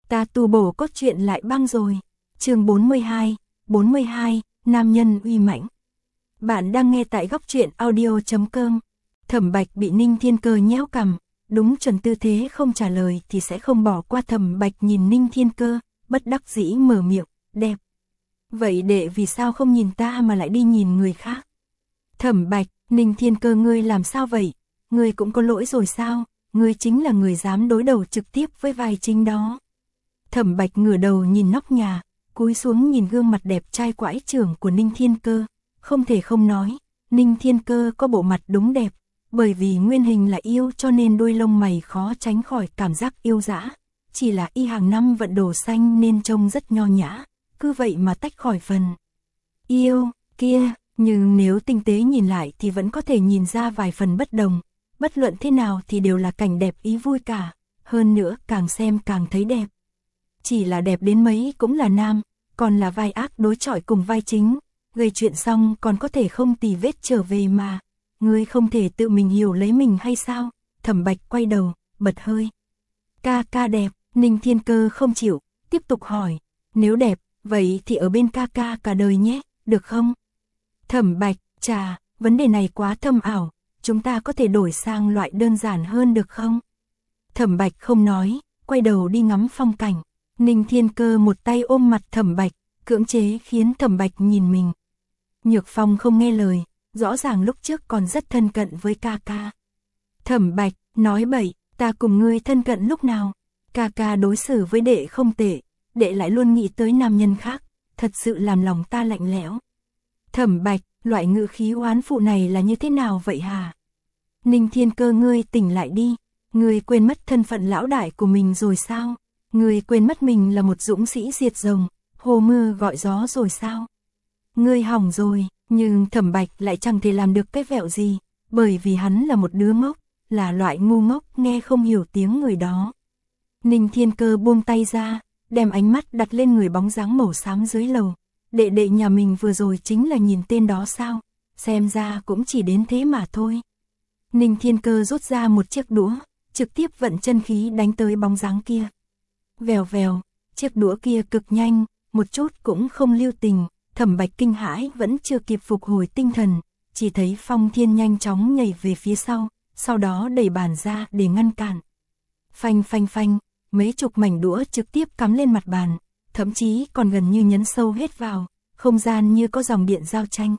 Ta tu bổ cốt truyện lại băng rồi. Chương 42, nam nhân uy mãnh. Bạn đang nghe tại góc truyện audio.com. Thẩm Bạch bị Ninh Thiên Cơ nhéo cằm, đúng chuẩn tư thế không trả lời thì sẽ không bỏ qua. Thẩm Bạch nhìn Ninh Thiên Cơ, bất đắc dĩ mở miệng, đẹp. Vậy đệ vì sao không nhìn ta mà lại đi nhìn người khác? Thẩm Bạch, Ninh Thiên Cơ ngươi làm sao vậy? Ngươi cũng có lỗi rồi sao? Ngươi chính là người dám đối đầu trực tiếp với vai chính đó. Thẩm Bạch ngửa đầu nhìn nóc nhà, cúi xuống nhìn gương mặt đẹp trai quái trưởng của Ninh Thiên Cơ. Không thể không nói, Ninh Thiên Cơ có bộ mặt đúng đẹp, bởi vì nguyên hình là yêu cho nên đôi lông mày khó tránh khỏi cảm giác yêu dã. Chỉ là y hàng năm vận đồ xanh nên trông rất nho nhã, cứ vậy mà tách khỏi phần yêu kia, nhưng nếu tinh tế nhìn lại thì vẫn có thể nhìn ra vài phần bất đồng. Bất luận thế nào thì đều là cảnh đẹp ý vui cả, hơn nữa càng xem càng thấy đẹp. Chỉ là đẹp đến mấy cũng là nam, còn là vai ác đối chọi cùng vai chính, gây chuyện xong còn có thể không tì vết trở về mà. Ngươi không thể tự mình hiểu lấy mình hay sao? Thẩm Bạch quay đầu, bật hơi. Ca đẹp. Ninh Thiên Cơ không chịu, tiếp tục hỏi. Nếu đẹp, vậy thì ở bên ca cả đời nhé, được không? Thẩm Bạch, chà, vấn đề này quá thâm ảo, chúng ta có thể đổi sang loại đơn giản hơn được không? Thẩm Bạch không nói, quay đầu đi ngắm phong cảnh. Ninh Thiên Cơ một tay ôm mặt Thẩm Bạch, cưỡng chế khiến Thẩm Bạch nhìn mình. Nhược Phong không nghe lời, rõ ràng lúc trước còn rất thân cận với ca. Thẩm Bạch, nói bậy, ta cùng ngươi thân cận lúc nào? Ca đối xử với đệ không tệ, đệ lại luôn nghĩ tới nam nhân khác, thật sự làm lòng ta lạnh lẽo. Thẩm Bạch, loại ngữ khí oán phụ này là như thế nào vậy hả? Ninh Thiên Cơ ngươi tỉnh lại đi, ngươi quên mất thân phận lão đại của mình rồi sao? Ngươi quên mất mình là một dũng sĩ diệt rồng, hô mưa gọi gió rồi sao? Ngươi hỏng rồi, nhưng Thẩm Bạch lại chẳng thể làm được cái vẹo gì, bởi vì hắn là một đứa ngốc, là loại ngu ngốc nghe không hiểu tiếng người đó. Ninh Thiên Cơ buông tay ra, đem ánh mắt đặt lên người bóng dáng màu xám dưới lầu. Đệ nhà mình vừa rồi chính là nhìn tên đó sao? Xem ra cũng chỉ đến thế mà thôi. Ninh Thiên Cơ rút ra một chiếc đũa, trực tiếp vận chân khí đánh tới bóng dáng kia. Vèo vèo, chiếc đũa kia cực nhanh, một chút cũng không lưu tình. Thẩm Bạch kinh hãi vẫn chưa kịp phục hồi tinh thần, chỉ thấy Phong Thiên nhanh chóng nhảy về phía sau đó đẩy bàn ra để ngăn cản. Phanh, mấy chục mảnh đũa trực tiếp cắm lên mặt bàn, thậm chí còn gần như nhấn sâu hết vào, không gian như có dòng điện giao tranh.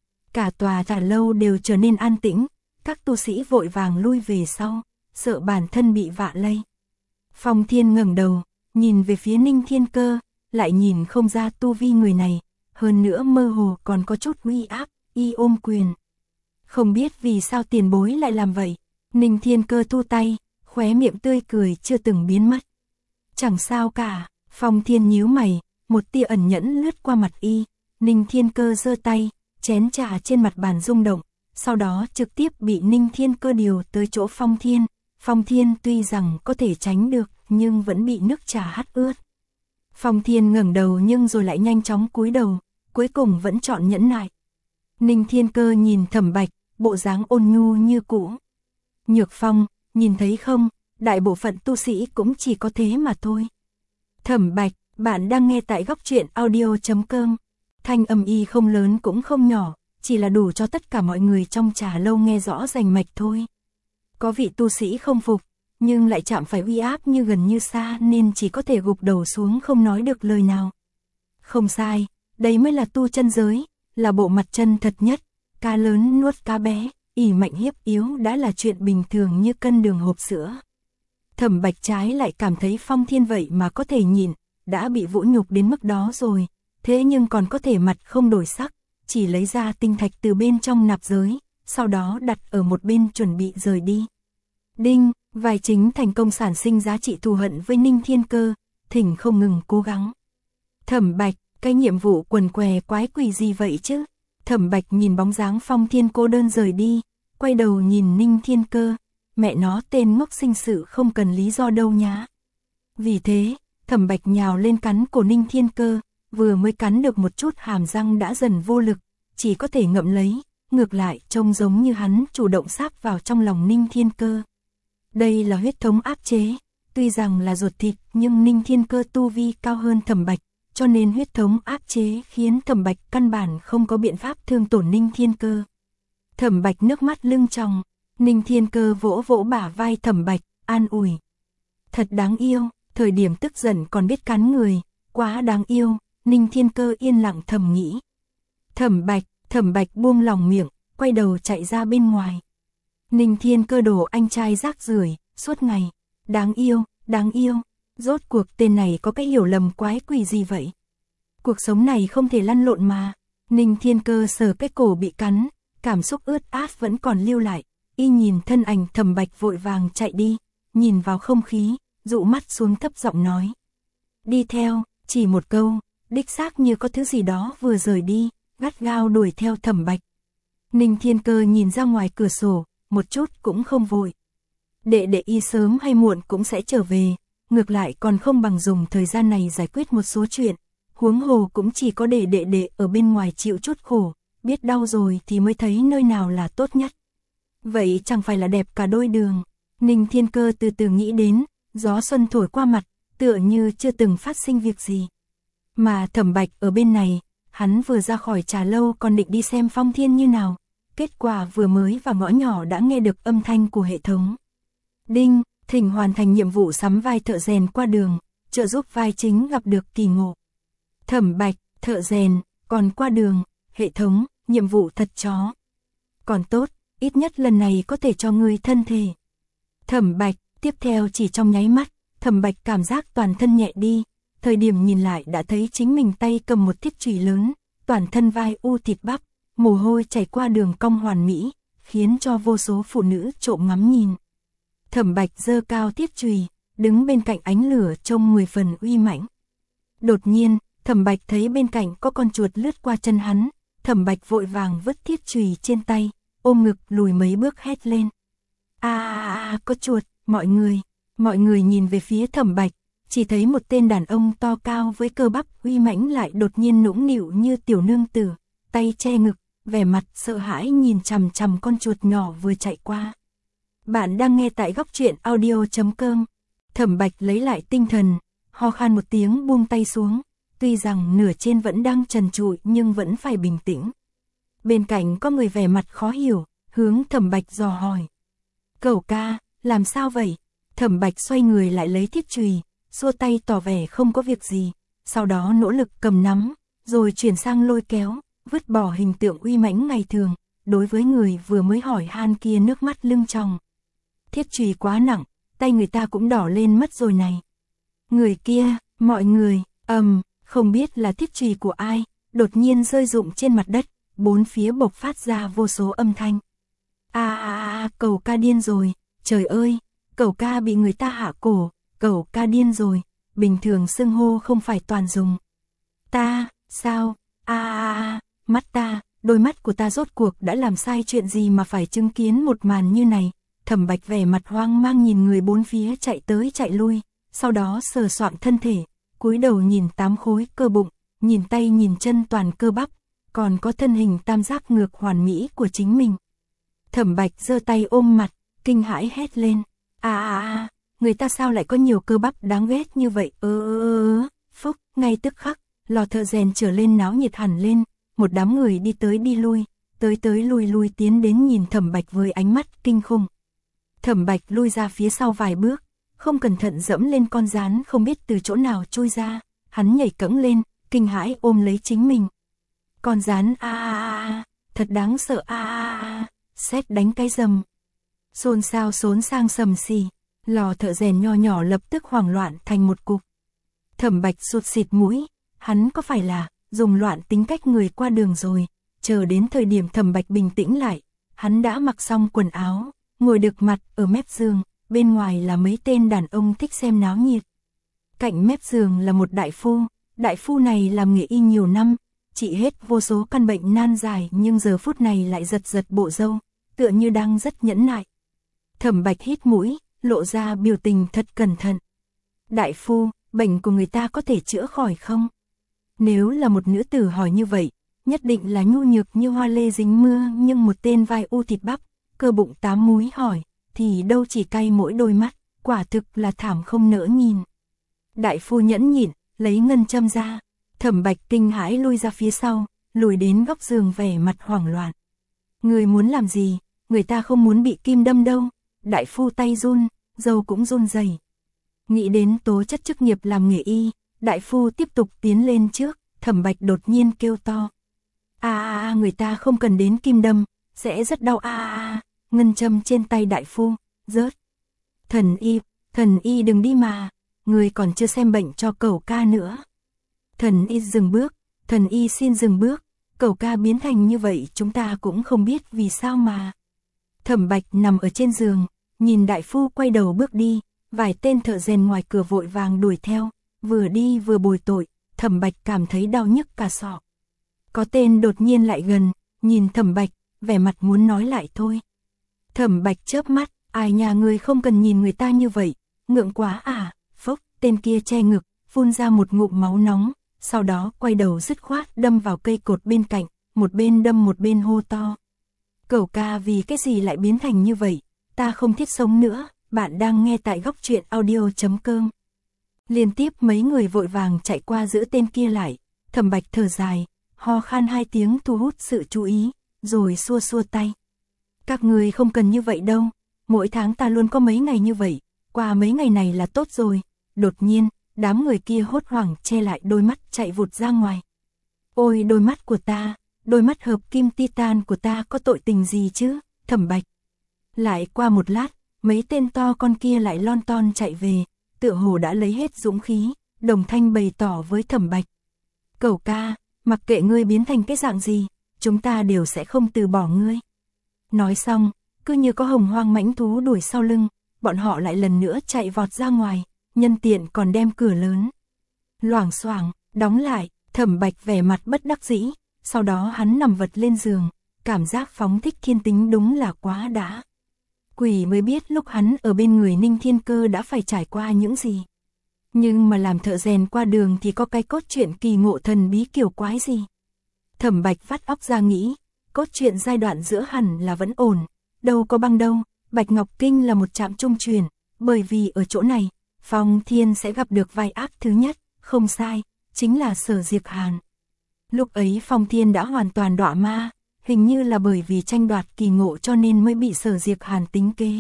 Cả tòa trà lâu đều trở nên an tĩnh, các tu sĩ vội vàng lui về sau, sợ bản thân bị vạ lây. Phong Thiên ngẩng đầu, nhìn về phía Ninh Thiên Cơ, lại nhìn không ra tu vi người này, hơn nữa mơ hồ còn có chút uy áp, y ôm quyền. Không biết vì sao tiền bối lại làm vậy. Ninh Thiên Cơ thu tay, khóe miệng tươi cười chưa từng biến mất. Chẳng sao cả. Phong Thiên nhíu mày, một tia ẩn nhẫn lướt qua mặt y. Ninh Thiên Cơ giơ tay, chén trà trên mặt bàn rung động, sau đó trực tiếp bị Ninh Thiên Cơ điều tới chỗ Phong Thiên. Phong Thiên tuy rằng có thể tránh được, nhưng vẫn bị nước trà hắt ướt. Phong Thiên ngẩng đầu nhưng rồi lại nhanh chóng cúi đầu, cuối cùng vẫn chọn nhẫn nại. Ninh Thiên Cơ nhìn Thẩm Bạch, bộ dáng ôn nhu như cũ. Nhược Phong, nhìn thấy không, đại bộ phận tu sĩ cũng chỉ có thế mà thôi. Thẩm Bạch, bạn đang nghe tại góc truyện audio.com. Thanh âm y không lớn cũng không nhỏ, chỉ là đủ cho tất cả mọi người trong trà lâu nghe rõ rành mạch thôi. Có vị tu sĩ không phục, nhưng lại chạm phải uy áp như gần như xa nên chỉ có thể gục đầu xuống không nói được lời nào. Không sai, đây mới là tu chân giới, là bộ mặt chân thật nhất. Cá lớn nuốt cá bé, ỷ mạnh hiếp yếu đã là chuyện bình thường như cân đường hộp sữa. Thẩm Bạch trái lại cảm thấy Phong Thiên vậy mà có thể nhịn, đã bị vũ nhục đến mức đó rồi, thế nhưng còn có thể mặt không đổi sắc, chỉ lấy ra tinh thạch từ bên trong nạp giới, sau đó đặt ở một bên chuẩn bị rời đi. Đinh, vai chính thành công sản sinh giá trị thù hận với Ninh Thiên Cơ, thỉnh không ngừng cố gắng. Thẩm Bạch, cái nhiệm vụ quần què quái quỷ gì vậy chứ? Thẩm Bạch nhìn bóng dáng Phong Thiên cô đơn rời đi, quay đầu nhìn Ninh Thiên Cơ, mẹ nó tên ngốc sinh sự không cần lý do đâu nhá. Vì thế, Thẩm Bạch nhào lên cắn cổ Ninh Thiên Cơ, vừa mới cắn được một chút hàm răng đã dần vô lực, chỉ có thể ngậm lấy, ngược lại trông giống như hắn chủ động sáp vào trong lòng Ninh Thiên Cơ. Đây là huyết thống áp chế, Tuy rằng là ruột thịt nhưng Ninh Thiên Cơ tu vi cao hơn Thẩm Bạch, cho nên huyết thống áp chế khiến Thẩm Bạch căn bản không có biện pháp thương tổn Ninh Thiên Cơ. Thẩm Bạch nước mắt lưng tròng, Ninh Thiên Cơ vỗ vỗ bả vai Thẩm Bạch, an ủi. Thật đáng yêu, thời điểm tức giận còn biết cắn người, quá đáng yêu, Ninh Thiên Cơ yên lặng thầm nghĩ. Thẩm Bạch buông lòng miệng, quay đầu chạy ra bên ngoài. Ninh Thiên Cơ đổ anh trai rác rưởi, suốt ngày, đáng yêu, rốt cuộc tên này có cái hiểu lầm quái quỷ gì vậy? Cuộc sống này không thể lăn lộn mà. Ninh Thiên Cơ sờ cái cổ bị cắn, cảm xúc ướt át vẫn còn lưu lại, y nhìn thân ảnh Thẩm Bạch vội vàng chạy đi, nhìn vào không khí, dụ mắt xuống thấp giọng nói. Đi theo, chỉ một câu, đích xác như có thứ gì đó vừa rời đi, gắt gao đuổi theo Thẩm Bạch. Ninh Thiên Cơ nhìn ra ngoài cửa sổ, một chút cũng không vội. Đệ đệ y sớm hay muộn cũng sẽ trở về, ngược lại còn không bằng dùng thời gian này giải quyết một số chuyện, huống hồ cũng chỉ có để đệ đệ ở bên ngoài chịu chút khổ, biết đau rồi thì mới thấy nơi nào là tốt nhất. Vậy chẳng phải là đẹp cả đôi đường. Ninh Thiên Cơ từ từ nghĩ đến, gió xuân thổi qua mặt, tựa như chưa từng phát sinh việc gì. Mà Thẩm Bạch ở bên này, hắn vừa ra khỏi trà lâu còn định đi xem phong thiên như nào, kết quả vừa mới vào ngõ nhỏ đã nghe được âm thanh của hệ thống. Đinh, thỉnh hoàn thành nhiệm vụ sắm vai thợ rèn qua đường, trợ giúp vai chính gặp được kỳ ngộ. Thẩm Bạch, thợ rèn, còn qua đường, hệ thống, nhiệm vụ thật chó. Còn tốt, ít nhất lần này có thể cho ngươi thân thể. Thẩm Bạch, tiếp theo chỉ trong nháy mắt, Thẩm Bạch cảm giác toàn thân nhẹ đi, thời điểm nhìn lại đã thấy chính mình tay cầm một thiết chùy lớn, toàn thân vai u thịt bắp, mồ hôi chảy qua đường cong hoàn mỹ, khiến cho vô số phụ nữ trộm ngắm nhìn. Thẩm Bạch giơ cao thiết chùy, đứng bên cạnh ánh lửa trông 10 phần uy mãnh. Đột nhiên, Thẩm Bạch thấy bên cạnh có con chuột lướt qua chân hắn, Thẩm Bạch vội vàng vứt thiết chùy trên tay, ôm ngực lùi mấy bước hét lên. Có chuột, mọi người nhìn về phía Thẩm Bạch, chỉ thấy một tên đàn ông to cao với cơ bắp uy mãnh lại đột nhiên nũng nịu như tiểu nương tử, tay che ngực, vẻ mặt sợ hãi nhìn chằm chằm con chuột nhỏ vừa chạy qua. Bạn đang nghe tại góc truyện audio.com. Thẩm Bạch lấy lại tinh thần, ho khan một tiếng buông tay xuống, tuy rằng nửa trên vẫn đang trần trụi nhưng vẫn phải bình tĩnh. Bên cạnh có người vẻ mặt khó hiểu, hướng Thẩm Bạch dò hỏi. Cẩu ca, làm sao vậy? Thẩm Bạch xoay người lại lấy thiết chùy, xua tay tỏ vẻ không có việc gì, sau đó nỗ lực cầm nắm, rồi chuyển sang lôi kéo, vứt bỏ hình tượng uy mãnh ngày thường, đối với người vừa mới hỏi han kia nước mắt lưng tròng. Thiết chùy quá nặng, tay người ta cũng đỏ lên mất rồi này. Người kia, mọi người, không biết là thiết chùy của ai, đột nhiên rơi rụng trên mặt đất, bốn phía bộc phát ra vô số âm thanh. Cẩu ca điên rồi, trời ơi, cẩu ca bị người ta hạ cổ, cẩu ca điên rồi, bình thường xưng hô không phải toàn dùng. Ta, sao, mắt ta, đôi mắt của ta rốt cuộc đã làm sai chuyện gì mà phải chứng kiến một màn như này. Thẩm Bạch vẻ mặt hoang mang nhìn người bốn phía chạy tới chạy lui, sau đó sờ soạng thân thể, cúi đầu nhìn 8 khối cơ bụng, nhìn tay nhìn chân toàn cơ bắp, còn có thân hình tam giác ngược hoàn mỹ của chính mình. Thẩm Bạch giơ tay ôm mặt, kinh hãi hét lên. Người ta sao lại có nhiều cơ bắp đáng ghét như vậy? Phúc, ngay tức khắc, lò thợ rèn trở lên náo nhiệt hẳn lên, một đám người đi tới đi lui, tới lui tiến đến nhìn Thẩm Bạch với ánh mắt kinh khủng. Thẩm Bạch lui ra phía sau vài bước, không cẩn thận dẫm lên con rắn không biết từ chỗ nào chui ra, hắn nhảy cẫng lên, kinh hãi ôm lấy chính mình. Con rắn thật đáng sợ sét đánh cái rầm. Xôn xao xốn sang sầm xì, lò thợ rèn nho nhỏ lập tức hoảng loạn thành một cục. Thẩm Bạch sụt xịt mũi, hắn có phải là dùng loạn tính cách người qua đường rồi? Chờ đến thời điểm Thẩm Bạch bình tĩnh lại, hắn đã mặc xong quần áo, ngồi được mặt ở mép giường, bên ngoài là mấy tên đàn ông thích xem náo nhiệt. Cạnh mép giường là một đại phu này làm nghề y nhiều năm, trị hết vô số căn bệnh nan giải nhưng giờ phút này lại giật giật bộ râu, tựa như đang rất nhẫn nại. Thẩm Bạch hít mũi, lộ ra biểu tình thật cẩn thận. Đại phu, bệnh của người ta có thể chữa khỏi không? Nếu là một nữ tử hỏi như vậy, nhất định là nhu nhược như hoa lê dính mưa, nhưng một tên vai u thịt bắp, cơ bụng 8 múi hỏi, thì đâu chỉ cay mỗi đôi mắt, quả thực là thảm không nỡ nhìn. Đại phu nhẫn nhịn, lấy ngân châm ra. Thẩm Bạch kinh hãi lui ra phía sau, lùi đến góc giường vẻ mặt hoảng loạn. Người muốn làm gì, người ta không muốn bị kim đâm đâu. Đại phu tay run, râu cũng run rẩy. Nghĩ đến tố chất chức nghiệp làm nghề y, đại phu tiếp tục tiến lên trước. Thẩm Bạch đột nhiên kêu to. Người ta không cần đến kim đâm, sẽ rất đau ngân châm trên tay đại phu, rớt. Thần y đừng đi mà, người còn chưa xem bệnh cho cẩu ca nữa. Thần y dừng bước, thần y xin dừng bước, cẩu ca biến thành như vậy chúng ta cũng không biết vì sao mà. Thẩm Bạch nằm ở trên giường, nhìn đại phu quay đầu bước đi, vài tên thợ rèn ngoài cửa vội vàng đuổi theo, vừa đi vừa bồi tội, Thẩm Bạch cảm thấy đau nhức cả sọ. Có tên đột nhiên lại gần, nhìn Thẩm Bạch, vẻ mặt muốn nói lại thôi. Thẩm Bạch chớp mắt, ai nhà người không cần nhìn người ta như vậy, ngượng quá phốc, tên kia che ngực, phun ra một ngụm máu nóng, sau đó quay đầu dứt khoát đâm vào cây cột bên cạnh, một bên đâm một bên hô to. Cẩu ca vì cái gì lại biến thành như vậy, ta không thiết sống nữa, bạn đang nghe tại góc truyện audio.com. Liên tiếp mấy người vội vàng chạy qua giữ tên kia lại, Thẩm Bạch thở dài, ho khan 2 tiếng thu hút sự chú ý, rồi xua xua tay. Các người không cần như vậy đâu, mỗi tháng ta luôn có mấy ngày như vậy, qua mấy ngày này là tốt rồi. Đột nhiên, đám người kia hốt hoảng che lại đôi mắt chạy vụt ra ngoài. Ôi đôi mắt của ta, đôi mắt hợp kim titan của ta có tội tình gì chứ, Thẩm Bạch. Lại qua một lát, mấy tên to con kia lại lon ton chạy về, tựa hồ đã lấy hết dũng khí, đồng thanh bày tỏ với Thẩm Bạch. Cẩu ca, mặc kệ ngươi biến thành cái dạng gì, chúng ta đều sẽ không từ bỏ ngươi. Nói xong, cứ như có hồng hoang mãnh thú đuổi sau lưng, bọn họ lại lần nữa chạy vọt ra ngoài, nhân tiện còn đem cửa lớn loảng xoảng đóng lại. Thẩm Bạch vẻ mặt bất đắc dĩ, sau đó hắn nằm vật lên giường, cảm giác phóng thích thiên tính đúng là quá đã. Quỷ mới biết lúc hắn ở bên người Ninh Thiên Cơ đã phải trải qua những gì. Nhưng mà làm thợ rèn qua đường thì có cái cốt truyện kỳ ngộ thần bí kiểu quái gì. Thẩm Bạch vắt óc ra nghĩ, cốt truyện giai đoạn giữa hẳn là vẫn ổn, đâu có băng đâu. Bạch Ngọc Kinh là một trạm trung truyền, bởi vì ở chỗ này, Phong Thiên sẽ gặp được vai ác thứ nhất, không sai, chính là Sở Diệp Hàn. Lúc ấy Phong Thiên đã hoàn toàn đọa ma, hình như là bởi vì tranh đoạt kỳ ngộ cho nên mới bị Sở Diệp Hàn tính kế.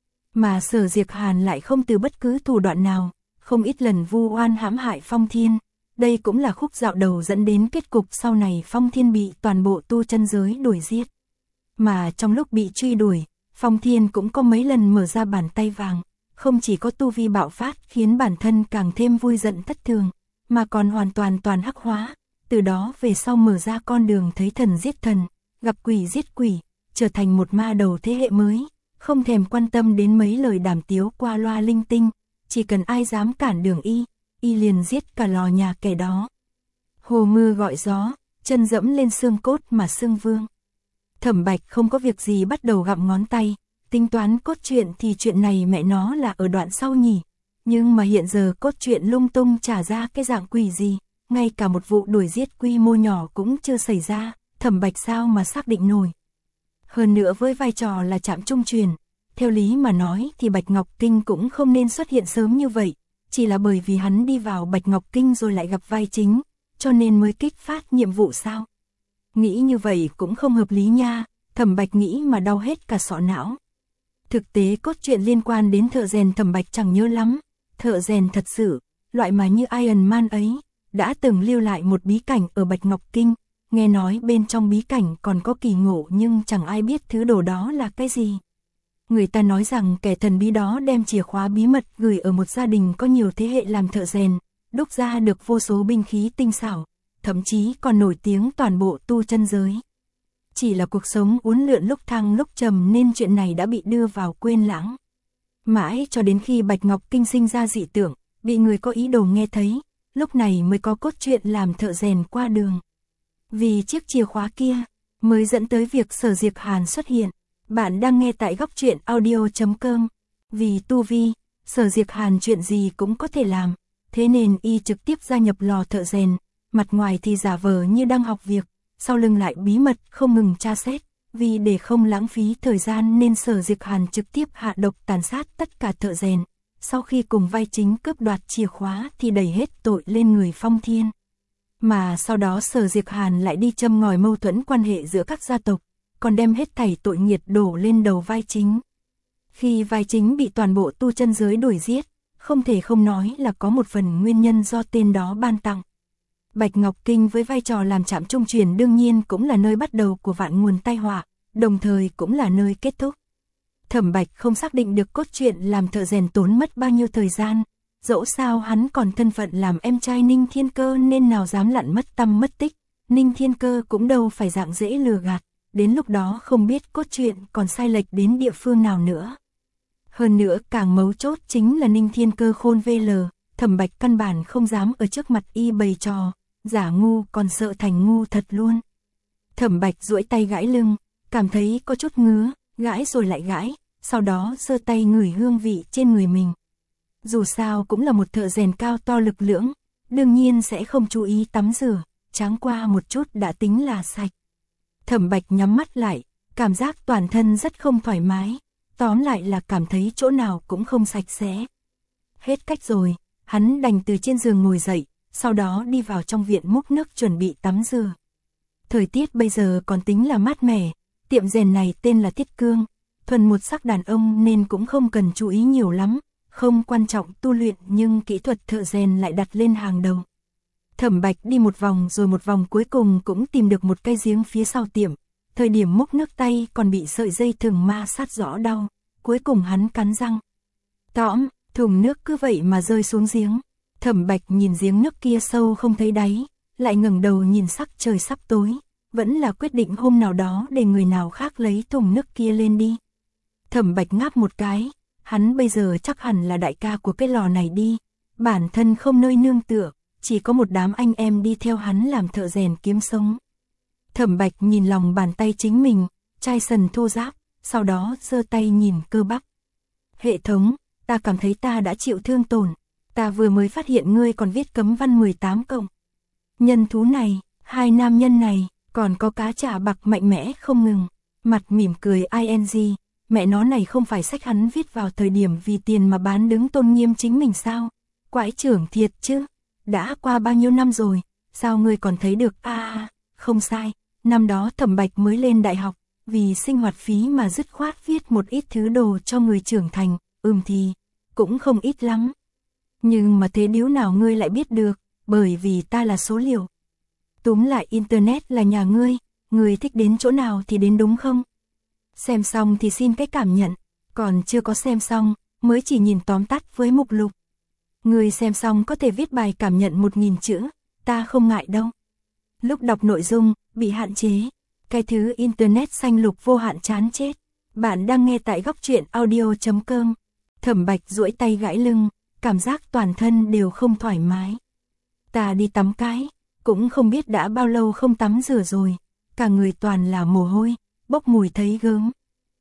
Mà Sở Diệp Hàn lại không từ bất cứ thủ đoạn nào, không ít lần vu oan hãm hại Phong Thiên. Đây cũng là khúc dạo đầu dẫn đến kết cục sau này Phong Thiên bị toàn bộ tu chân giới đuổi giết. Mà trong lúc bị truy đuổi, Phong Thiên cũng có mấy lần mở ra bàn tay vàng, không chỉ có tu vi bạo phát khiến bản thân càng thêm vui giận thất thường, mà còn hoàn toàn hắc hóa, từ đó về sau mở ra con đường thấy thần giết thần, gặp quỷ giết quỷ, trở thành một ma đầu thế hệ mới, không thèm quan tâm đến mấy lời đàm tiếu qua loa linh tinh, chỉ cần ai dám cản đường y liền giết cả lò nhà kẻ đó. Hồ mưa gọi gió, chân dẫm lên xương cốt mà xương vương. Thẩm Bạch không có việc gì bắt đầu gặm ngón tay, tính toán cốt truyện thì chuyện này mẹ nó là ở đoạn sau nhỉ. Nhưng mà hiện giờ cốt truyện lung tung trả ra cái dạng quỷ gì, ngay cả một vụ đuổi giết quy mô nhỏ cũng chưa xảy ra, Thẩm Bạch sao mà xác định nổi. Hơn nữa với vai trò là trạm trung truyền, theo lý mà nói thì Bạch Ngọc Kinh cũng không nên xuất hiện sớm như vậy, chỉ là bởi vì hắn đi vào Bạch Ngọc Kinh rồi lại gặp vai chính, cho nên mới kích phát nhiệm vụ sao. Nghĩ như vậy cũng không hợp lý nha, Thẩm Bạch nghĩ mà đau hết cả sọ não. Thực tế cốt truyện liên quan đến thợ rèn Thẩm Bạch chẳng nhớ lắm, thợ rèn thật sự, loại mà như Iron Man ấy, đã từng lưu lại một bí cảnh ở Bạch Ngọc Kinh, nghe nói bên trong bí cảnh còn có kỳ ngộ nhưng chẳng ai biết thứ đồ đó là cái gì. Người ta nói rằng kẻ thần bí đó đem chìa khóa bí mật gửi ở một gia đình có nhiều thế hệ làm thợ rèn, đúc ra được vô số binh khí tinh xảo, thậm chí còn nổi tiếng toàn bộ tu chân giới. Chỉ là cuộc sống uốn lượn lúc thăng lúc trầm nên chuyện này đã bị đưa vào quên lãng. Mãi cho đến khi Bạch Ngọc Kinh sinh ra dị tượng, bị người có ý đồ nghe thấy, lúc này mới có cốt truyện làm thợ rèn qua đường. Vì chiếc chìa khóa kia, mới dẫn tới việc Sở Diệp Hàn xuất hiện. Bạn đang nghe tại góc truyện audio.com. Vì tu vi, Sở Diệp Hàn chuyện gì cũng có thể làm, thế nên y trực tiếp gia nhập lò thợ rèn, mặt ngoài thì giả vờ như đang học việc, sau lưng lại bí mật không ngừng tra xét, vì để không lãng phí thời gian nên Sở Diệp Hàn trực tiếp hạ độc tàn sát tất cả thợ rèn, sau khi cùng vai chính cướp đoạt chìa khóa thì đẩy hết tội lên người Phong Thiên. Mà sau đó Sở Diệp Hàn lại đi châm ngòi mâu thuẫn quan hệ giữa các gia tộc, còn đem hết thảy tội nghiệt đổ lên đầu vai chính. Khi vai chính bị toàn bộ tu chân giới đuổi giết, không thể không nói là có một phần nguyên nhân do tên đó ban tặng. Bạch Ngọc Kinh với vai trò làm trạm trung truyền đương nhiên cũng là nơi bắt đầu của vạn nguồn tai họa, đồng thời cũng là nơi kết thúc. Thẩm Bạch không xác định được cốt truyện làm thợ rèn tốn mất bao nhiêu thời gian, dẫu sao hắn còn thân phận làm em trai Ninh Thiên Cơ nên nào dám lặn mất tăm mất tích, Ninh Thiên Cơ cũng đâu phải dạng dễ lừa gạt, đến lúc đó không biết cốt truyện còn sai lệch đến địa phương nào nữa. Hơn nữa càng mấu chốt chính là Ninh Thiên Cơ khôn VL, Thẩm Bạch căn bản không dám ở trước mặt y bày trò, giả ngu còn sợ thành ngu thật luôn. Thẩm Bạch duỗi tay gãi lưng, cảm thấy có chút ngứa, gãi rồi lại gãi, sau đó giơ tay ngửi hương vị trên người mình. Dù sao cũng là một thợ rèn cao to lực lưỡng, đương nhiên sẽ không chú ý tắm rửa, tráng qua một chút đã tính là sạch. Thẩm Bạch nhắm mắt lại, cảm giác toàn thân rất không thoải mái, tóm lại là cảm thấy chỗ nào cũng không sạch sẽ. Hết cách rồi, hắn đành từ trên giường ngồi dậy, sau đó đi vào trong viện múc nước chuẩn bị tắm rửa. Thời tiết bây giờ còn tính là mát mẻ, tiệm rèn này tên là Thiết Cương, thuần một sắc đàn ông nên cũng không cần chú ý nhiều lắm, không quan trọng tu luyện nhưng kỹ thuật thợ rèn lại đặt lên hàng đầu. Thẩm Bạch đi một vòng rồi một vòng cuối cùng cũng tìm được một cây giếng phía sau tiệm, thời điểm múc nước tay còn bị sợi dây thừng ma sát rõ đau, cuối cùng hắn cắn răng. Tõm, thùng nước cứ vậy mà rơi xuống giếng. Thẩm Bạch nhìn giếng nước kia sâu không thấy đáy, lại ngẩng đầu nhìn sắc trời sắp tối, vẫn là quyết định hôm nào đó để người nào khác lấy thùng nước kia lên đi. Thẩm Bạch ngáp một cái, hắn bây giờ chắc hẳn là đại ca của cái lò này đi, bản thân không nơi nương tựa, chỉ có một đám anh em đi theo hắn làm thợ rèn kiếm sống. Thẩm Bạch nhìn lòng bàn tay chính mình, chai sần thô ráp, sau đó giơ tay nhìn cơ bắp. Hệ thống, ta cảm thấy ta đã chịu thương tổn, ta vừa mới phát hiện ngươi còn viết cấm văn 18 cộng. Nhân thú này, hai nam nhân này, còn có cá chả bạc mạnh mẽ không ngừng, mặt mỉm cười ing, mẹ nó này không phải sách hắn viết vào thời điểm vì tiền mà bán đứng tôn nghiêm chính mình sao? Quái trưởng thiệt chứ, đã qua bao nhiêu năm rồi, sao ngươi còn thấy được không sai, năm đó Thẩm Bạch mới lên đại học, vì sinh hoạt phí mà dứt khoát viết một ít thứ đồ cho người trưởng thành, thì, cũng không ít lắm. Nhưng mà thế điếu nào ngươi lại biết được, bởi vì ta là số liệu. Túm lại Internet là nhà ngươi thích đến chỗ nào thì đến đúng không? Xem xong thì xin cái cảm nhận, còn chưa có xem xong, mới chỉ nhìn tóm tắt với mục lục. Ngươi xem xong có thể viết bài cảm nhận 1000 chữ, ta không ngại đâu. Lúc đọc nội dung, bị hạn chế, cái thứ Internet xanh lục vô hạn chán chết. Bạn đang nghe tại góc truyện audio.com. Thẩm Bạch duỗi tay gãi lưng, cảm giác toàn thân đều không thoải mái. Ta đi tắm cái, cũng không biết đã bao lâu không tắm rửa rồi, cả người toàn là mồ hôi, bốc mùi thấy gớm.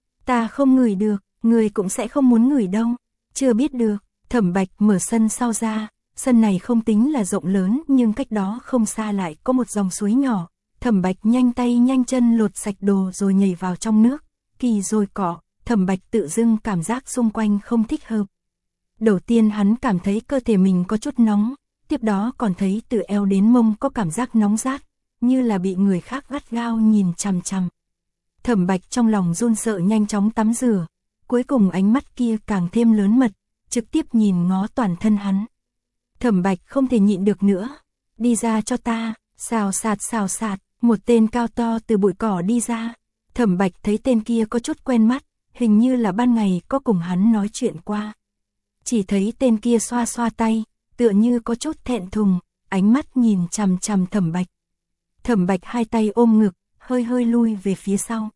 Ta không ngửi được, người cũng sẽ không muốn ngửi đâu, chưa biết được. Thẩm Bạch mở sân sau ra, sân này không tính là rộng lớn nhưng cách đó không xa lại có một dòng suối nhỏ. Thẩm Bạch nhanh tay nhanh chân lột sạch đồ rồi nhảy vào trong nước, kỳ rồi cọ, Thẩm Bạch tự dưng cảm giác xung quanh không thích hợp. Đầu tiên hắn cảm thấy cơ thể mình có chút nóng, tiếp đó còn thấy từ eo đến mông có cảm giác nóng rát, như là bị người khác gắt gao nhìn chằm chằm. Thẩm Bạch trong lòng run sợ nhanh chóng tắm rửa, cuối cùng ánh mắt kia càng thêm lớn mật, trực tiếp nhìn ngó toàn thân hắn. Thẩm Bạch không thể nhịn được nữa, đi ra cho ta, xào xạc, một tên cao to từ bụi cỏ đi ra. Thẩm Bạch thấy tên kia có chút quen mắt, hình như là ban ngày có cùng hắn nói chuyện qua. Chỉ thấy tên kia xoa xoa tay, tựa như có chút thẹn thùng, ánh mắt nhìn chằm chằm Thẩm Bạch. Thẩm Bạch hai tay ôm ngực, hơi lui về phía sau.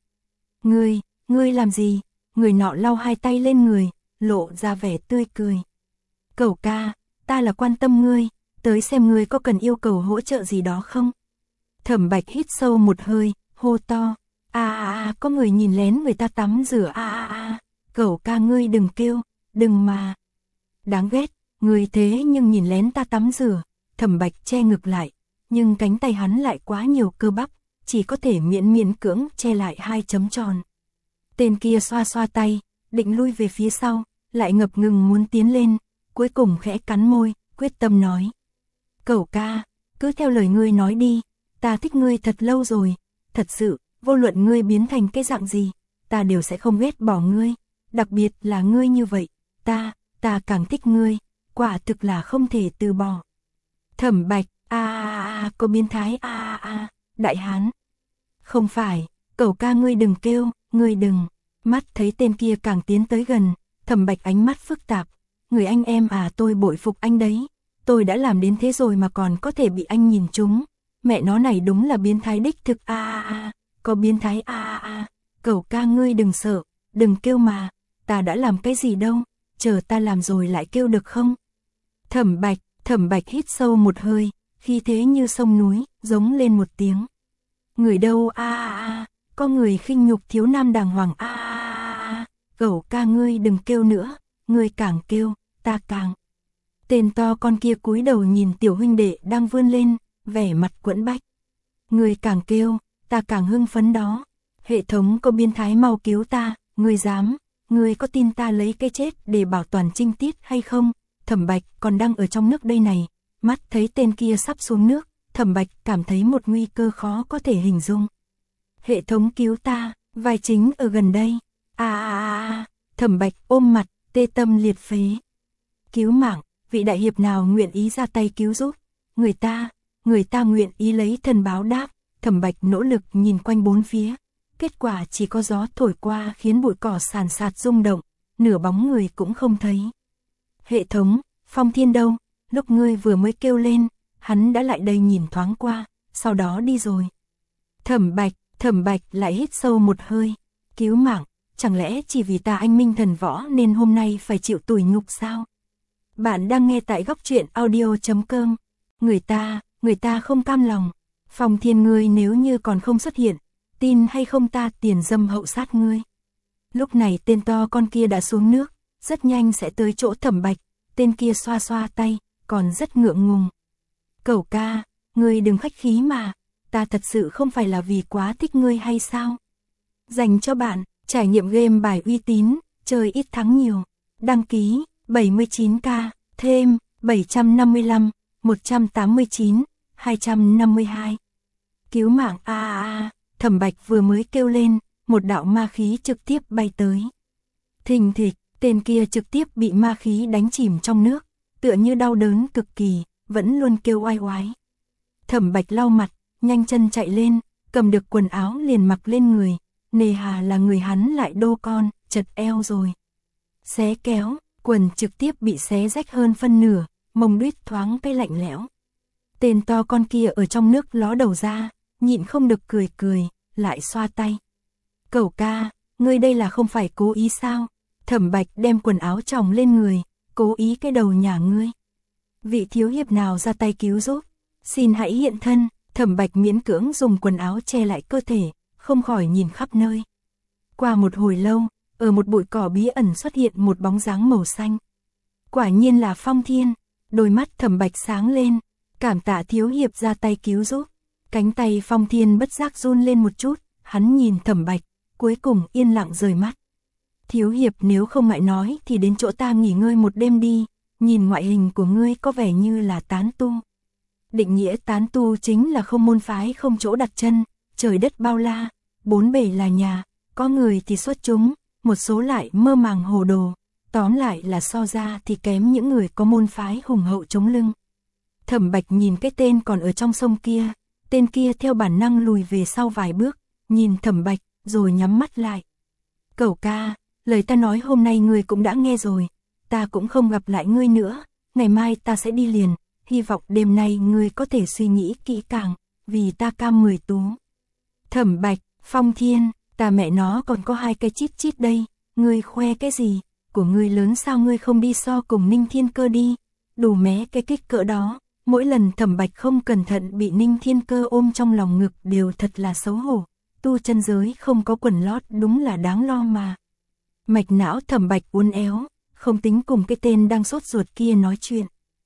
Ngươi làm gì? Người nọ lau hai tay lên người, lộ ra vẻ tươi cười. Cẩu ca, ta là quan tâm ngươi, tới xem ngươi có cần yêu cầu hỗ trợ gì đó không? Thẩm Bạch hít sâu một hơi, hô to. Có người nhìn lén người ta tắm rửa Cẩu ca ngươi đừng kêu, đừng mà. Đáng ghét, người thế nhưng nhìn lén ta tắm rửa. Thẩm Bạch che ngực lại, nhưng cánh tay hắn lại quá nhiều cơ bắp, chỉ có thể miễn cưỡng che lại hai chấm tròn. Tên kia xoa xoa tay, định lui về phía sau, lại ngập ngừng muốn tiến lên, cuối cùng khẽ cắn môi, quyết tâm nói. Cẩu ca, cứ theo lời ngươi nói đi, ta thích ngươi thật lâu rồi, thật sự, vô luận ngươi biến thành cái dạng gì, ta đều sẽ không ghét bỏ ngươi, đặc biệt là ngươi như vậy, ta càng thích ngươi, quả thực là không thể từ bỏ. Thẩm Bạch, có biến thái, đại hán. Không phải, cẩu ca ngươi đừng kêu, ngươi đừng. Mắt thấy tên kia càng tiến tới gần, Thẩm Bạch ánh mắt phức tạp. Người anh em tôi bội phục anh đấy. Tôi đã làm đến thế rồi mà còn có thể bị anh nhìn trúng. Mẹ nó này đúng là biến thái đích thực, có biến thái, Cẩu ca ngươi đừng sợ, đừng kêu mà. Ta đã làm cái gì đâu, chờ ta làm rồi lại kêu được không? Thẩm Bạch hít sâu một hơi, khí thế như sông núi, giống lên một tiếng. Người đâu, có người khinh nhục thiếu nam đàng hoàng, Cẩu ca ngươi đừng kêu nữa, ngươi càng kêu, ta càng. Tên to con kia cúi đầu nhìn tiểu huynh đệ đang vươn lên, vẻ mặt quẫn bách. Ngươi càng kêu, ta càng hưng phấn đó. Hệ thống có biến thái mau cứu ta, ngươi dám, ngươi có tin ta lấy cái chết để bảo toàn trinh tiết hay không? Thẩm Bạch còn đang ở trong nước đây này, mắt thấy tên kia sắp xuống nước, Thẩm Bạch cảm thấy một nguy cơ khó có thể hình dung. Hệ thống cứu ta, vai chính ở gần đây. Thẩm Bạch ôm mặt, tê tâm liệt phế. Cứu mạng, vị đại hiệp nào nguyện ý ra tay cứu giúp? Người ta nguyện ý lấy thân báo đáp. Thẩm Bạch nỗ lực nhìn quanh bốn phía. Kết quả chỉ có gió thổi qua khiến bụi cỏ sàn sạt rung động, nửa bóng người cũng không thấy. Hệ thống, Phong Thiên đâu? Lúc ngươi vừa mới kêu lên, hắn đã lại đây nhìn thoáng qua, sau đó đi rồi. Thẩm Bạch lại hít sâu một hơi. Cứu mạng, chẳng lẽ chỉ vì ta anh minh thần võ nên hôm nay phải chịu tủi nhục sao? Bạn đang nghe tại góc truyện audio.com. Người ta không cam lòng. Phong Thiên ngươi nếu như còn không xuất hiện, tin hay không ta tiền dâm hậu sát ngươi. Lúc này tên to con kia đã xuống nước, rất nhanh sẽ tới chỗ Thẩm Bạch. Tên kia xoa xoa tay, còn rất ngượng ngùng. Cẩu ca, ngươi đừng khách khí mà, ta thật sự không phải là vì quá thích ngươi hay sao? Dành cho bạn, trải nghiệm game bài uy tín, chơi ít thắng nhiều. Đăng ký, 79k, thêm, 755, 189, 252. Cứu mạng, Thẩm Bạch vừa mới kêu lên, một đạo ma khí trực tiếp bay tới. Thình thịch, tên kia trực tiếp bị ma khí đánh chìm trong nước, tựa như đau đớn cực kỳ, vẫn luôn kêu oai oái. Thẩm Bạch lau mặt, nhanh chân chạy lên, cầm được quần áo liền mặc lên người, nề hà là người hắn lại đô con, chật eo rồi. Xé kéo, quần trực tiếp bị xé rách hơn phân nửa, mông đít thoáng cái lạnh lẽo. Tên to con kia ở trong nước ló đầu ra, nhịn không được cười, lại xoa tay. Cẩu ca, ngươi đây là không phải cố ý sao? Thẩm Bạch đem quần áo tròng lên người, cố ý cái đầu nhà ngươi. Vị thiếu hiệp nào ra tay cứu giúp? Xin hãy hiện thân. Thẩm Bạch miễn cưỡng dùng quần áo che lại cơ thể, không khỏi nhìn khắp nơi. Qua một hồi lâu, ở một bụi cỏ bí ẩn xuất hiện một bóng dáng màu xanh. Quả nhiên là Phong Thiên. Đôi mắt Thẩm Bạch sáng lên, cảm tạ thiếu hiệp ra tay cứu giúp. Cánh tay Phong Thiên bất giác run lên một chút, hắn nhìn Thẩm Bạch, cuối cùng yên lặng rời mắt. Thiếu hiệp nếu không ngại nói thì đến chỗ ta nghỉ ngơi một đêm đi, nhìn ngoại hình của ngươi có vẻ như là tán tu. Định nghĩa tán tu chính là không môn phái không chỗ đặt chân, trời đất bao la, bốn bể là nhà, có người thì xuất chúng, một số lại mơ màng hồ đồ, tóm lại là so ra thì kém những người có môn phái hùng hậu chống lưng. Thẩm Bạch nhìn cái tên còn ở trong sông kia, tên kia theo bản năng lùi về sau vài bước, nhìn Thẩm Bạch rồi nhắm mắt lại. Cẩu ca, lời ta nói hôm nay ngươi cũng đã nghe rồi, ta cũng không gặp lại ngươi nữa, ngày mai ta sẽ đi liền, hy vọng đêm nay ngươi có thể suy nghĩ kỹ càng, vì ta cam 10 tú. Thẩm Bạch, Phong Thiên, ta mẹ nó còn có 2 cái chít chít đây, ngươi khoe cái gì, của ngươi lớn sao ngươi không đi so cùng Ninh Thiên Cơ đi, đủ mé cái kích cỡ đó. Mỗi lần Thẩm Bạch không cẩn thận bị Ninh Thiên Cơ ôm trong lòng ngực đều thật là xấu hổ, tu chân giới không có quần lót đúng là đáng lo mà. Mạch não Thẩm Bạch uốn éo, không tính cùng cái tên đang sốt ruột kia nói chuyện.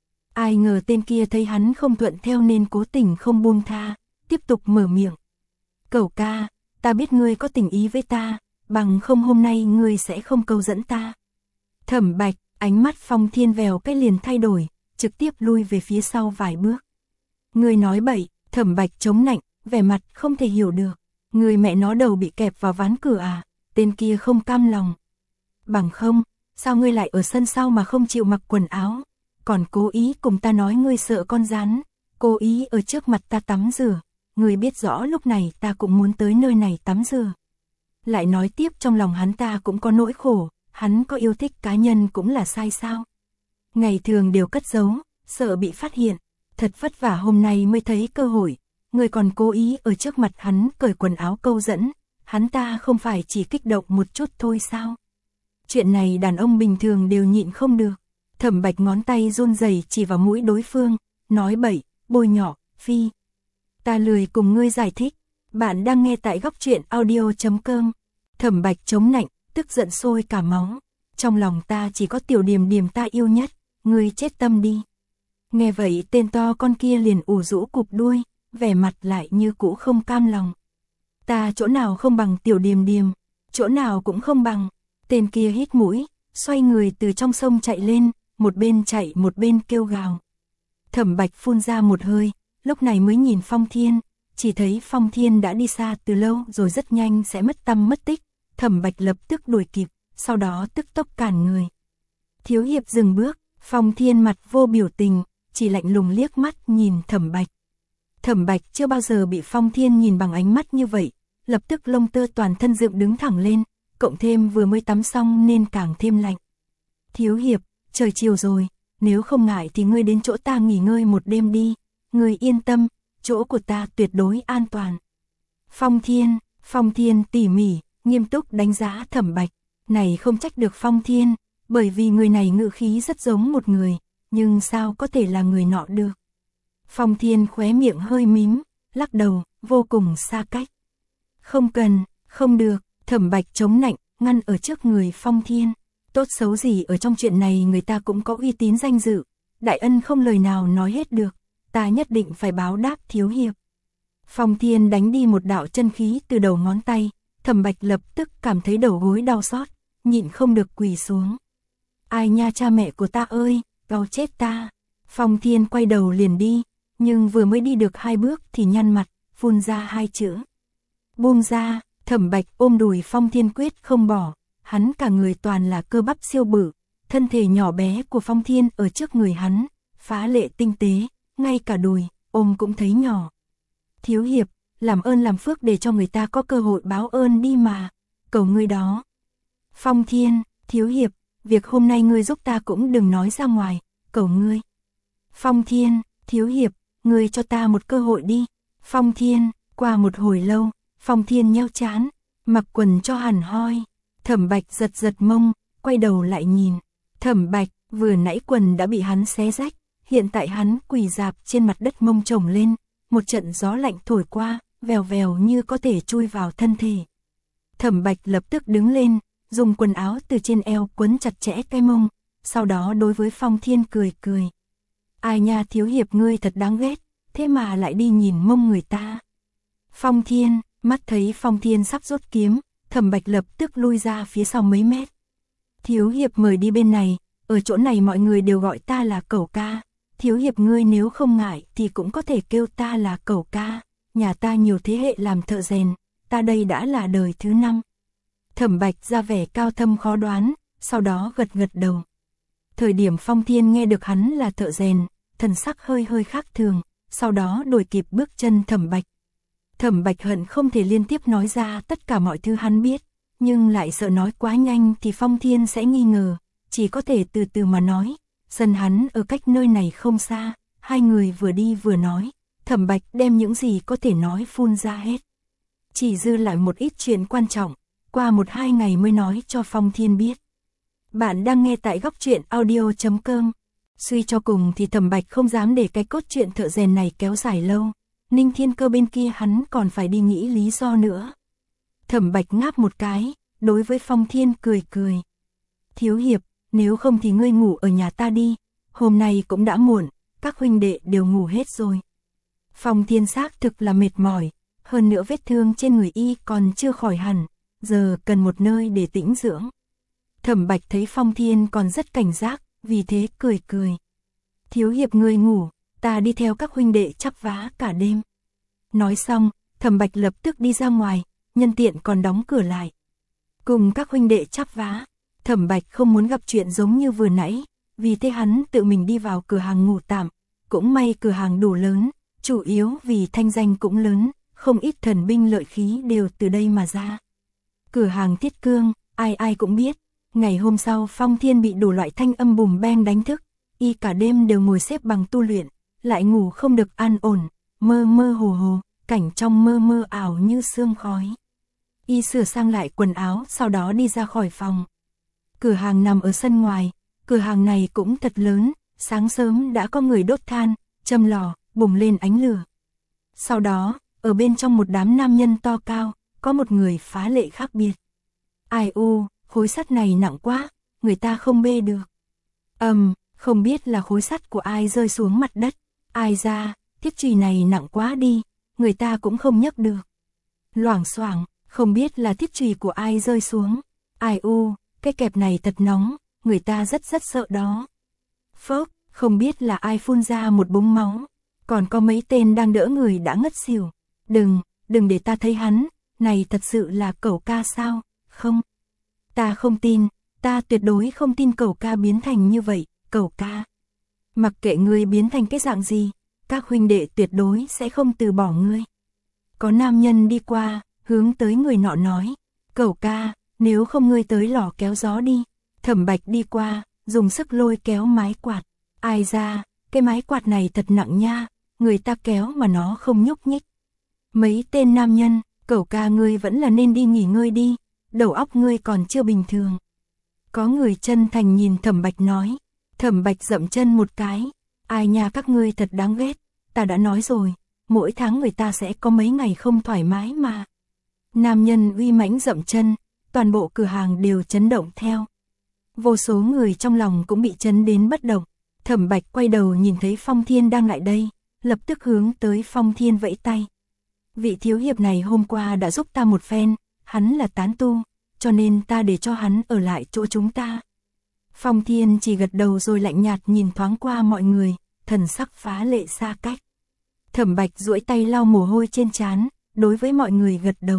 Ai ngờ tên kia thấy hắn không thuận theo nên cố tình không buông tha, tiếp tục mở miệng. Cẩu ca, ta biết ngươi có tình ý với ta, bằng không hôm nay ngươi sẽ không câu dẫn ta. Thẩm Bạch, ánh mắt Phong Thiên vèo cái liền thay đổi, trực tiếp lui về phía sau vài bước. Ngươi nói bậy, Thẩm Bạch chống nạnh, vẻ mặt không thể hiểu được. Người mẹ nó đầu bị kẹp vào ván cửa à, tên kia không cam lòng. Bằng không, sao ngươi lại ở sân sau mà không chịu mặc quần áo, còn cố ý cùng ta nói ngươi sợ con rắn, cố ý ở trước mặt ta tắm rửa, ngươi biết rõ lúc này ta cũng muốn tới nơi này tắm rửa. Lại nói tiếp trong lòng hắn ta cũng có nỗi khổ, hắn có yêu thích cá nhân cũng là sai sao. Ngày thường đều cất giấu, sợ bị phát hiện, thật vất vả hôm nay mới thấy cơ hội, người còn cố ý ở trước mặt hắn cởi quần áo câu dẫn, hắn ta không phải chỉ kích động một chút thôi sao. Chuyện này đàn ông bình thường đều nhịn không được. Thẩm Bạch ngón tay run rẩy chỉ vào mũi đối phương, nói bậy, bôi nhỏ, phi. Ta lười cùng ngươi giải thích, bạn đang nghe tại góc truyện audio.com. Thẩm Bạch chống nạnh, tức giận sôi cả máu. Trong lòng ta chỉ có Tiểu Điềm Điềm ta yêu nhất, ngươi chết tâm đi. Nghe vậy tên to con kia liền ủ rũ cụp đuôi, vẻ mặt lại như cũ không cam lòng. Ta chỗ nào không bằng Tiểu Điềm Điềm, chỗ nào cũng không bằng. Tên kia hít mũi, xoay người từ trong sông chạy lên, một bên chạy một bên kêu gào. Thẩm Bạch phun ra một hơi, lúc này mới nhìn Phong Thiên, chỉ thấy Phong Thiên đã đi xa từ lâu rồi rất nhanh sẽ mất tăm mất tích. Thẩm Bạch lập tức đuổi kịp, sau đó tức tốc cản người. Thiếu hiệp dừng bước, Phong Thiên mặt vô biểu tình, chỉ lạnh lùng liếc mắt nhìn Thẩm Bạch. Thẩm Bạch chưa bao giờ bị Phong Thiên nhìn bằng ánh mắt như vậy, lập tức lông tơ toàn thân dựng đứng thẳng lên, cộng thêm vừa mới tắm xong nên càng thêm lạnh. Thiếu hiệp, trời chiều rồi, nếu không ngại thì ngươi đến chỗ ta nghỉ ngơi một đêm đi, ngươi yên tâm, chỗ của ta tuyệt đối an toàn. Phong Thiên tỉ mỉ, nghiêm túc đánh giá Thẩm Bạch, này không trách được Phong Thiên, bởi vì người này ngữ khí rất giống một người, nhưng sao có thể là người nọ được. Phong Thiên khóe miệng hơi mím, lắc đầu, vô cùng xa cách. Không cần, không được. Thẩm Bạch chống nạnh, ngăn ở trước người Phong Thiên. Tốt xấu gì ở trong chuyện này người ta cũng có uy tín danh dự. Đại ân không lời nào nói hết được. Ta nhất định phải báo đáp thiếu hiệp. Phong Thiên đánh đi một đạo chân khí từ đầu ngón tay. Thẩm Bạch lập tức cảm thấy đầu gối đau xót, nhịn không được quỳ xuống. Ai nha cha mẹ của ta ơi, đau chết ta. Phong Thiên quay đầu liền đi, nhưng vừa mới đi được 2 bước thì nhăn mặt, phun ra 2 chữ. Buông ra. Thẩm Bạch ôm đùi Phong Thiên quyết không bỏ, hắn cả người toàn là cơ bắp siêu bự, thân thể nhỏ bé của Phong Thiên ở trước người hắn, phá lệ tinh tế, ngay cả đùi, ôm cũng thấy nhỏ. Thiếu hiệp, làm ơn làm phước để cho người ta có cơ hội báo ơn đi mà, cầu ngươi đó. Phong Thiên, thiếu hiệp, việc hôm nay ngươi giúp ta cũng đừng nói ra ngoài, cầu ngươi. Phong Thiên, thiếu hiệp, ngươi cho ta một cơ hội đi. Phong Thiên, qua một hồi lâu, Phong Thiên nheo chán, mặc quần cho hẳn hoi. Thẩm Bạch giật giật mông, quay đầu lại nhìn. Thẩm Bạch, vừa nãy quần đã bị hắn xé rách, hiện tại hắn quỳ rạp trên mặt đất mông chồng lên, một trận gió lạnh thổi qua, vèo vèo như có thể chui vào thân thể. Thẩm Bạch lập tức đứng lên, dùng quần áo từ trên eo quấn chặt chẽ cái mông, sau đó đối với Phong Thiên cười cười. Ai nha thiếu hiệp ngươi thật đáng ghét, thế mà lại đi nhìn mông người ta. Phong Thiên, mắt thấy Phong Thiên sắp rút kiếm, Thẩm Bạch lập tức lui ra phía sau mấy mét. Thiếu hiệp mời đi bên này, ở chỗ này mọi người đều gọi ta là Cẩu ca. Thiếu hiệp ngươi nếu không ngại thì cũng có thể kêu ta là Cẩu ca. Nhà ta nhiều thế hệ làm thợ rèn, ta đây đã là đời thứ 5. Thẩm Bạch ra vẻ cao thâm khó đoán, sau đó gật gật đầu. Thời điểm Phong Thiên nghe được hắn là thợ rèn, thần sắc hơi hơi khác thường, sau đó đuổi kịp bước chân Thẩm Bạch. Thẩm Bạch hận không thể liên tiếp nói ra tất cả mọi thứ hắn biết, nhưng lại sợ nói quá nhanh thì Phong Thiên sẽ nghi ngờ, chỉ có thể từ từ mà nói. Sân hắn ở cách nơi này không xa, hai người vừa đi vừa nói, Thẩm Bạch đem những gì có thể nói phun ra hết. Chỉ dư lại một ít chuyện quan trọng, qua 1-2 ngày mới nói cho Phong Thiên biết. Bạn đang nghe tại góc truyện audio.com. Suy cho cùng thì Thẩm Bạch không dám để cái cốt truyện thợ rèn này kéo dài lâu. Ninh Thiên Cơ bên kia hắn còn phải đi nghĩ lý do nữa. Thẩm Bạch ngáp một cái, đối với Phong Thiên cười cười. Thiếu hiệp, nếu không thì ngươi ngủ ở nhà ta đi, hôm nay cũng đã muộn, các huynh đệ đều ngủ hết rồi. Phong Thiên xác thực là mệt mỏi, hơn nữa vết thương trên người y còn chưa khỏi hẳn, giờ cần một nơi để tĩnh dưỡng. Thẩm Bạch thấy Phong Thiên còn rất cảnh giác, vì thế cười cười. Thiếu hiệp ngươi ngủ, ta đi theo các huynh đệ chắp vá cả đêm. Nói xong, Thẩm Bạch lập tức đi ra ngoài, nhân tiện còn đóng cửa lại. Cùng các huynh đệ chắp vá, Thẩm Bạch không muốn gặp chuyện giống như vừa nãy, vì thế hắn tự mình đi vào cửa hàng ngủ tạm. Cũng may cửa hàng đủ lớn, chủ yếu vì thanh danh cũng lớn, không ít thần binh lợi khí đều từ đây mà ra. Cửa hàng Thiết Cương, ai ai cũng biết, ngày hôm sau Phong Thiên bị đủ loại thanh âm bùm beng đánh thức, y cả đêm đều ngồi xếp bằng tu luyện, lại ngủ không được an ổn, mơ mơ hồ hồ, cảnh trong mơ mơ ảo như sương khói. Y sửa sang lại quần áo, sau đó đi ra khỏi phòng. Cửa hàng nằm ở sân ngoài, cửa hàng này cũng thật lớn, sáng sớm đã có người đốt than, châm lò, bùng lên ánh lửa. Sau đó, ở bên trong một đám nam nhân to cao, có một người phá lệ khác biệt. Ai u, khối sắt này nặng quá, người ta không bê được. Không biết là khối sắt của ai rơi xuống mặt đất, ai ra, thiết chùy này nặng quá đi, người ta cũng không nhấc được. Loảng xoảng, không biết là thiết chùy của ai rơi xuống. Ai u, cái kẹp này thật nóng, người ta rất sợ đó. Phốc, không biết là ai phun ra một búng máu, còn có mấy tên đang đỡ người đã ngất xỉu. Đừng để ta thấy hắn, này thật sự là Cẩu Ca sao? Không, ta không tin, ta tuyệt đối không tin Cẩu Ca biến thành như vậy. Cẩu Ca, mặc kệ ngươi biến thành cái dạng gì, các huynh đệ tuyệt đối sẽ không từ bỏ ngươi. Có nam nhân đi qua, hướng tới người nọ nói, Cẩu Ca, nếu không ngươi tới lò kéo gió đi. Thẩm Bạch đi qua, dùng sức lôi kéo mái quạt. Ai ra, cái mái quạt này thật nặng nha, người ta kéo mà nó không nhúc nhích. Mấy tên nam nhân, Cẩu Ca ngươi vẫn là nên đi nghỉ ngơi đi, đầu óc ngươi còn chưa bình thường. Có người chân thành nhìn Thẩm Bạch nói. Thẩm Bạch dậm chân một cái, ai nha các ngươi thật đáng ghét, ta đã nói rồi, mỗi tháng người ta sẽ có mấy ngày không thoải mái mà. Nam nhân uy mãnh dậm chân, toàn bộ cửa hàng đều chấn động theo. Vô số người trong lòng cũng bị chấn đến bất động. Thẩm Bạch quay đầu nhìn thấy Phong Thiên đang lại đây, lập tức hướng tới Phong Thiên vẫy tay. Vị thiếu hiệp này hôm qua đã giúp ta một phen, hắn là tán tu, cho nên ta để cho hắn ở lại chỗ chúng ta. Phong Thiên chỉ gật đầu rồi lạnh nhạt nhìn thoáng qua mọi người, thần sắc phá lệ xa cách. Thẩm Bạch duỗi tay lau mồ hôi trên trán, đối với mọi người gật đầu.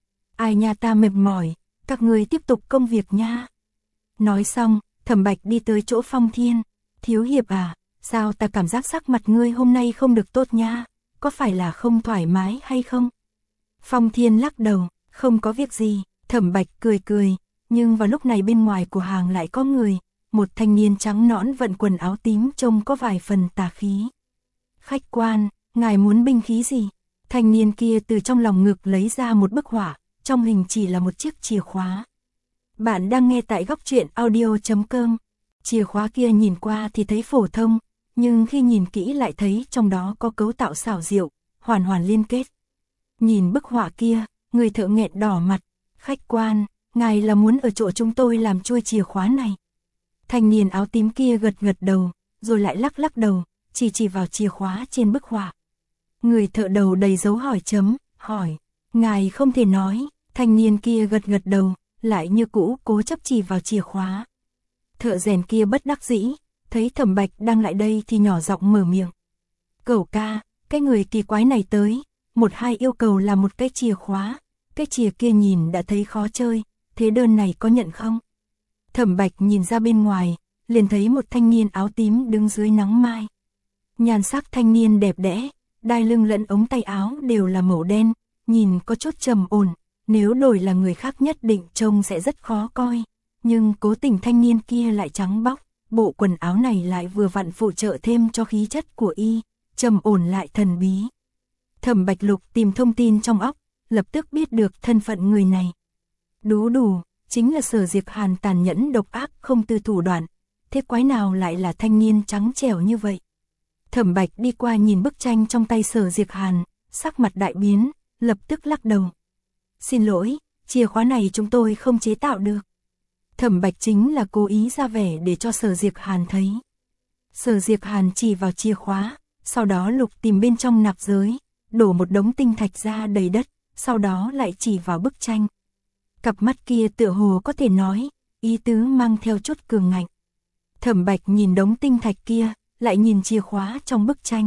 Ai nha ta mệt mỏi, các ngươi tiếp tục công việc nha. Nói xong, Thẩm Bạch đi tới chỗ Phong Thiên. Thiếu hiệp à, sao ta cảm giác sắc mặt ngươi hôm nay không được tốt nha, có phải là không thoải mái hay không? Phong Thiên lắc đầu, không có việc gì. Thẩm Bạch cười cười, nhưng vào lúc này bên ngoài của hàng lại có người, một thanh niên trắng nõn vận quần áo tím trông có vài phần tà khí. Khách quan, ngài muốn binh khí gì? Thanh niên kia từ trong lòng ngực lấy ra một bức họa, trong hình chỉ là một chiếc chìa khóa. Bạn đang nghe tại góc truyện audio.com. Chìa khóa kia nhìn qua thì thấy phổ thông, nhưng khi nhìn kỹ lại thấy trong đó có cấu tạo xảo diệu, hoàn hoàn liên kết. Nhìn bức họa kia, người thợ nghẹn đỏ mặt. Khách quan, ngài là muốn ở chỗ chúng tôi làm chuôi chìa khóa này? Thanh niên áo tím kia gật gật đầu, rồi lại lắc đầu, chỉ vào chìa khóa trên bức họa. Người thợ đầu đầy dấu hỏi chấm, hỏi, ngài không thể nói. Thanh niên kia gật đầu, lại như cũ cố chấp chỉ vào chìa khóa. Thợ rèn kia bất đắc dĩ, thấy Thẩm Bạch đang lại đây thì nhỏ giọng mở miệng. Cẩu ca, cái người kỳ quái này tới, một hai yêu cầu là một cái chìa khóa, cái chìa kia nhìn đã thấy khó chơi, thế đơn này có nhận không? Thẩm Bạch nhìn ra bên ngoài, liền thấy một thanh niên áo tím đứng dưới nắng mai. Nhan sắc thanh niên đẹp đẽ, đai lưng lẫn ống tay áo đều là màu đen, nhìn có chút trầm ổn, nếu đổi là người khác nhất định trông sẽ rất khó coi, nhưng cố tình thanh niên kia lại trắng bóc, bộ quần áo này lại vừa vặn phụ trợ thêm cho khí chất của y, trầm ổn lại thần bí. Thẩm Bạch Lục tìm thông tin trong óc, lập tức biết được thân phận người này. Đủ, chính là Sở Diệp Hàn tàn nhẫn độc ác không từ thủ đoạn, thế quái nào lại là thanh niên trắng trẻo như vậy? Thẩm Bạch đi qua nhìn bức tranh trong tay Sở Diệp Hàn, sắc mặt đại biến, lập tức lắc đầu. Xin lỗi, chìa khóa này chúng tôi không chế tạo được. Thẩm Bạch chính là cố ý ra vẻ để cho Sở Diệp Hàn thấy. Sở Diệp Hàn chỉ vào chìa khóa, sau đó lục tìm bên trong nạp giới, đổ một đống tinh thạch ra đầy đất, sau đó lại chỉ vào bức tranh. Cặp mắt kia tựa hồ có thể nói, ý tứ mang theo chút cường ngạnh. Thẩm Bạch nhìn đống tinh thạch kia, lại nhìn chìa khóa trong bức tranh.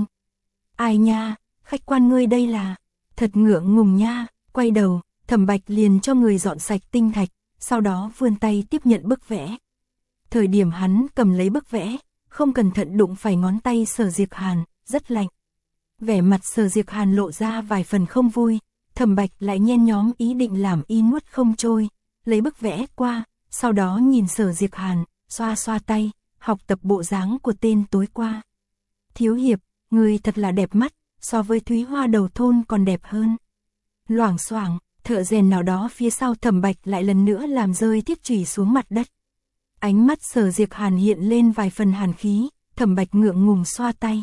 Ai nha, khách quan ngươi đây là, thật ngượng ngùng nha, quay đầu, Thẩm Bạch liền cho người dọn sạch tinh thạch, sau đó vươn tay tiếp nhận bức vẽ. Thời điểm hắn cầm lấy bức vẽ, không cẩn thận đụng phải ngón tay Sở Diệc Hàn, rất lạnh. Vẻ mặt Sở Diệc Hàn lộ ra vài phần không vui, Thẩm Bạch lại nhen nhóm ý định làm y nuốt không trôi, lấy bức vẽ qua, sau đó nhìn Sở Diệc Hàn, xoa xoa tay, học tập bộ dáng của tên tối qua. Thiếu hiệp, người thật là đẹp mắt, so với Thúy Hoa đầu thôn còn đẹp hơn. Loảng xoảng, thợ rèn nào đó phía sau Thẩm Bạch lại lần nữa làm rơi thiết chùy xuống mặt đất. Ánh mắt Sở Diệc Hàn hiện lên vài phần hàn khí, Thẩm Bạch ngượng ngùng xoa tay.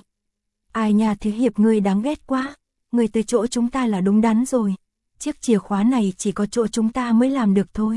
Ai nha, thiếu hiệp ngươi đáng ghét quá, ngươi tới chỗ chúng ta là đúng đắn rồi. Chiếc chìa khóa này chỉ có chỗ chúng ta mới làm được thôi.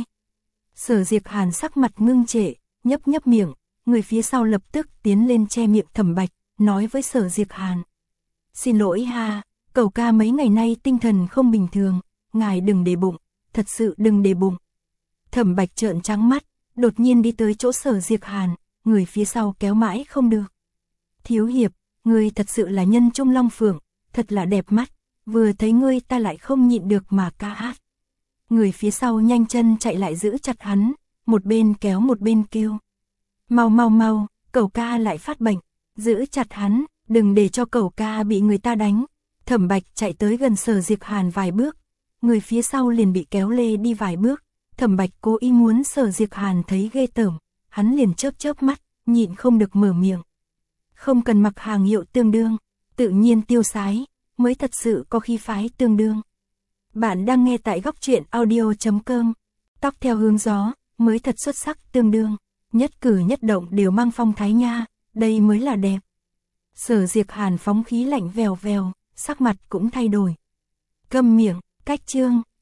Sở Diệc Hàn sắc mặt ngưng trệ, nhấp nhấp miệng, người phía sau lập tức tiến lên che miệng Thẩm Bạch, nói với Sở Diệc Hàn. Xin lỗi ha, cậu ca mấy ngày nay tinh thần không bình thường, ngài đừng để bụng, thật sự đừng để bụng. Thẩm Bạch trợn trắng mắt, đột nhiên đi tới chỗ Sở Diệc Hàn, người phía sau kéo mãi không được. Thiếu hiệp, ngươi thật sự là nhân trung long phượng, thật là đẹp mắt, vừa thấy ngươi ta lại không nhịn được mà ca hát. Người phía sau nhanh chân chạy lại giữ chặt hắn, một bên kéo một bên kêu. Mau mau mau, cậu ca lại phát bệnh, giữ chặt hắn, đừng để cho cậu ca bị người ta đánh. Thẩm Bạch chạy tới gần Sở Diệc Hàn vài bước, người phía sau liền bị kéo lê đi vài bước. Thẩm Bạch cố ý muốn Sở Diệc Hàn thấy ghê tởm, hắn liền chớp chớp mắt, nhịn không được mở miệng. Không cần mặc hàng hiệu tương đương, tự nhiên tiêu sái, mới thật sự có khí phái tương đương. Bạn đang nghe tại Góc Truyện Audio.com. Tóc theo hướng gió, mới thật xuất sắc tương đương. Nhất cử nhất động đều mang phong thái nha, đây mới là đẹp. Sở Diệc Hàn phóng khí lạnh vèo vèo, sắc mặt cũng thay đổi. Câm miệng, cách chương.